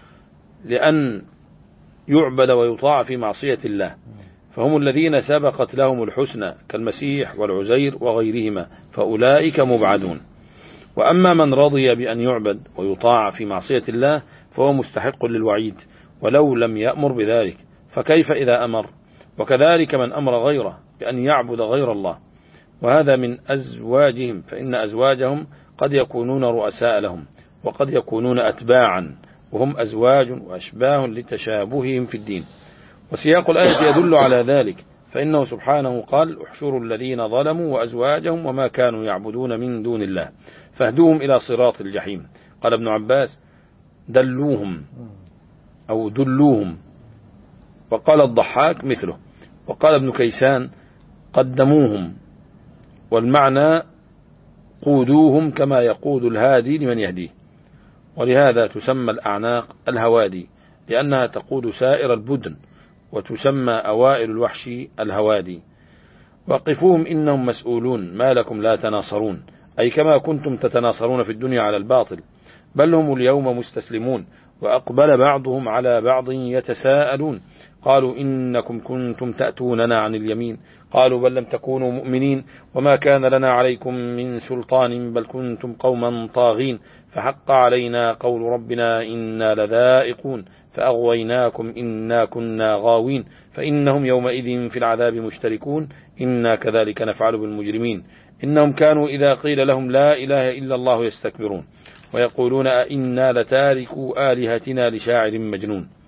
لأن يعبد ويطاع في معصية الله، فهم الذين سبقت لهم الحسنى كالمسيح والعزير وغيرهما، فأولئك مبعدون. وأما من رضي بأن يعبد ويطاع في معصية الله فهو مستحق للوعيد ولو لم يأمر بذلك، فكيف إذا أمر؟ وكذلك من أمر غيره بأن يعبد غير الله، وهذا من أزواجهم، فإن أزواجهم قد يكونون رؤساء لهم وقد يكونون أتباعا، وهم أزواج وأشباه لتشابههم في الدين. وسياق الآية يدل على ذلك، فإنه سبحانه قال احشروا الذين ظلموا وأزواجهم وما كانوا يعبدون من دون الله فاهدوهم إلى صراط الجحيم. قال ابن عباس دلوهم أو دلوهم، وقال الضحاك مثله، وقال ابن كيسان قدموهم، والمعنى قودوهم كما يقود الهادي لمن يهديه. ولهذا تسمى الأعناق الهوادي لأنها تقود سائر البدن، وتسمى أوائل الوحش الهوادي. وقفوهم إنهم مسؤولون ما لكم لا تناصرون، أي كما كنتم تتناصرون في الدنيا على الباطل، بل هم اليوم مستسلمون. وأقبل بعضهم على بعض يتساءلون قالوا إنكم كنتم تأتوننا عن اليمين، قالوا بل لم تكونوا مؤمنين وما كان لنا عليكم من سلطان بل كنتم قوما طاغين، فحق علينا قول ربنا إنا لذائقون فأغويناكم إنا كنا غاوين فإنهم يومئذ في العذاب مشتركون إنا كذلك نفعل بالمجرمين إنهم كانوا إذا قيل لهم لا إله إلا الله يستكبرون ويقولون أئنا لتاركوا آلهتنا لشاعر مجنون.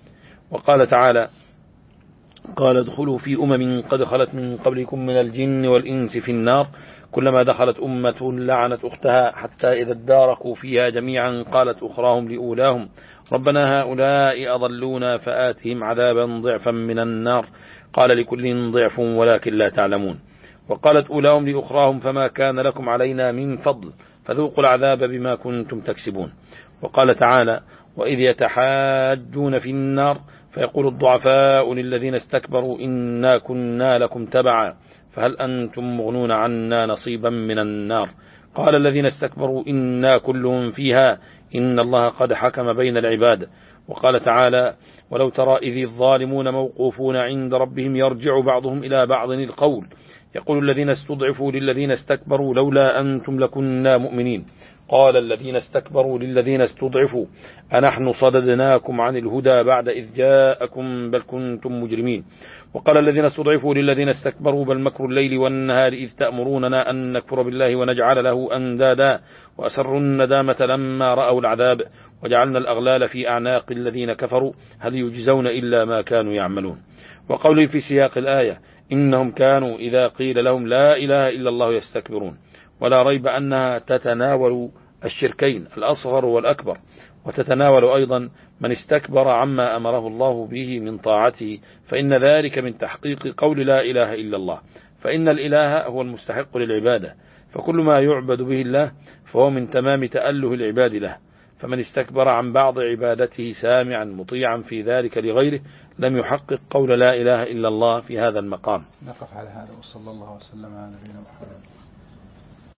وقال تعالى قال ادخلوا في أمم قد خلت من قبلكم من الجن والإنس في النار كلما دخلت أمة لعنت أختها حتى إذا اداركوا فيها جميعا قالت أخراهم لأولاهم ربنا هؤلاء أضلونا فآتهم عذابا ضعفا من النار قال لكل ضعف ولكن لا تعلمون. وقالت أولاهم لأخراهم فما كان لكم علينا من فضل فذوقوا العذاب بما كنتم تكسبون. وقال تعالى وإذ يتحاجون في النار فيقول الضعفاء للذين استكبروا إنا كنا لكم تبعا فهل أنتم مغنون عنا نصيبا من النار قال الذين استكبروا إنا كلهم فيها إن الله قد حكم بين العباد. وقال تعالى ولو ترى إذ الظالمون موقوفون عند ربهم يرجع بعضهم إلى بعض القول يقول الذين استضعفوا للذين استكبروا لولا أنتم لكنا مؤمنين قال الذين استكبروا للذين استضعفوا أنحن صددناكم عن الهدى بعد إذ جاءكم بل كنتم مجرمين. وقال الذين استضعفوا للذين استكبروا بل مكر الليل والنهار إذ تأمروننا أن نكفر بالله ونجعل له أندادا وأسروا الندامة لما رأوا العذاب وجعلنا الأغلال في أعناق الذين كفروا هل يجزون إلا ما كانوا يعملون. وقوله في سياق الآية إنهم كانوا إذا قيل لهم لا إله إلا الله يستكبرون ولا ريب أنها تتناول الشركين الأصغر والأكبر وتتناول أيضا من استكبر عما أمره الله به من طاعته فإن ذلك من تحقيق قول لا إله إلا الله فإن الإله هو المستحق للعبادة فكل ما يعبد به الله فهو من تمام تأله العباد له فمن استكبر عن بعض عبادته سامعا مطيعا في ذلك لغيره لم يحقق قول لا إله إلا الله في هذا المقام. نقف على هذا وصلى الله وسلم على نبينا محمد.